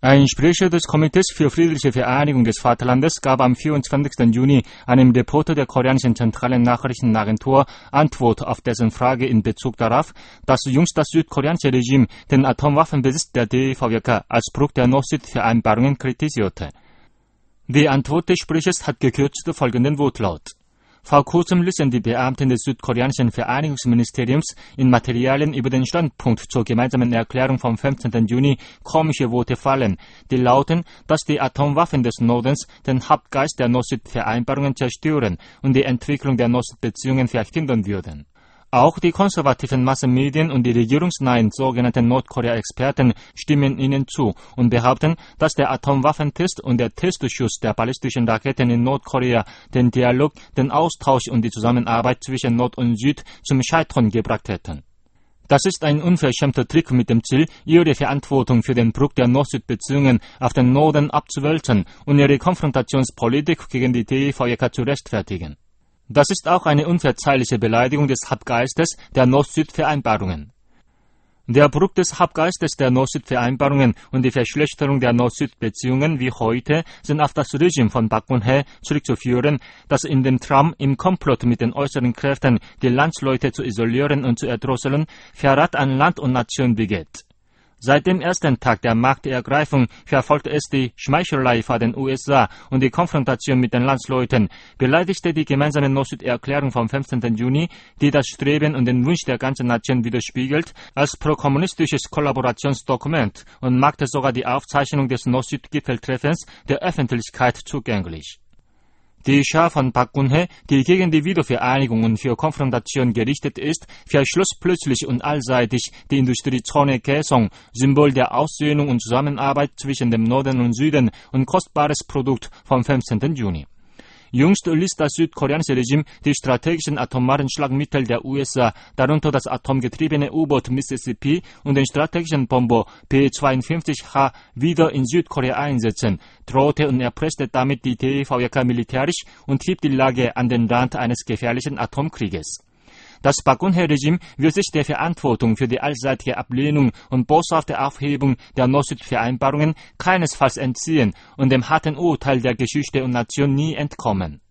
Ein Sprecher des Komitees für friedliche Vereinigung des Vaterlandes gab am 24. Juni einem Reporter der koreanischen zentralen Nachrichtenagentur Antwort auf dessen Frage in Bezug darauf, dass jüngst das südkoreanische Regime den Atomwaffenbesitz der DVJK als Bruch der Nord-Süd-Vereinbarungen kritisierte. Die Antwort des Sprechers hat gekürzt folgenden Wortlaut: Vor kurzem ließen die Beamten des südkoreanischen Vereinigungsministeriums in Materialien über den Standpunkt zur gemeinsamen Erklärung vom 15. Juni komische Worte fallen, die lauten, dass die Atomwaffen des Nordens den Hauptgeist der Nord-Süd-Vereinbarungen zerstören und die Entwicklung der Nord-Süd-Beziehungen verhindern würden. Auch die konservativen Massenmedien und die regierungsnahen sogenannten Nordkorea-Experten stimmen ihnen zu und behaupten, dass der Atomwaffentest und der Testschuss der ballistischen Raketen in Nordkorea den Dialog, den Austausch und die Zusammenarbeit zwischen Nord und Süd zum Scheitern gebracht hätten. Das ist ein unverschämter Trick mit dem Ziel, ihre Verantwortung für den Bruch der Nord-Süd-Beziehungen auf den Norden abzuwälzen und ihre Konfrontationspolitik gegen die DVJK zu rechtfertigen. Das ist auch eine unverzeihliche Beleidigung des Hauptgeistes der Nord-Süd-Vereinbarungen. Der Bruch des Hauptgeistes der Nord-Süd-Vereinbarungen und die Verschlechterung der Nord-Süd-Beziehungen wie heute sind auf das Regime von Park Geun-hye zurückzuführen, das in dem Traum, im Komplott mit den äußeren Kräften die Landsleute zu isolieren und zu erdrosseln, Verrat an Land und Nation begeht. Seit dem ersten Tag der Machtergreifung verfolgte es die Schmeichelei vor den USA und die Konfrontation mit den Landsleuten, beleidigte die gemeinsame Nord-Süd-Erklärung vom 15. Juni, die das Streben und den Wunsch der ganzen Nation widerspiegelt, als prokommunistisches Kollaborationsdokument und machte sogar die Aufzeichnung des Nord-Süd-Gipfeltreffens der Öffentlichkeit zugänglich. Die Schar von Park Geun-hye, die gegen die Wiedervereinigung und für Konfrontation gerichtet ist, verschloss plötzlich und allseitig die Industriezone Kaesong, Symbol der Aussöhnung und Zusammenarbeit zwischen dem Norden und Süden und kostbares Produkt vom 15. Juni. Jüngst ließ das südkoreanische Regime die strategischen atomaren Schlagmittel der USA, darunter das atomgetriebene U-Boot Mississippi und den strategischen Bomber P-52H, wieder in Südkorea einsetzen, drohte und erpresste damit die DVJK militärisch und trieb die Lage an den Rand eines gefährlichen Atomkrieges. Das Park Geun-hye-Regime wird sich der Verantwortung für die allseitige Ablehnung und boshafte Aufhebung der Nord-Süd-Vereinbarungen keinesfalls entziehen und dem harten Urteil der Geschichte und Nation nie entkommen.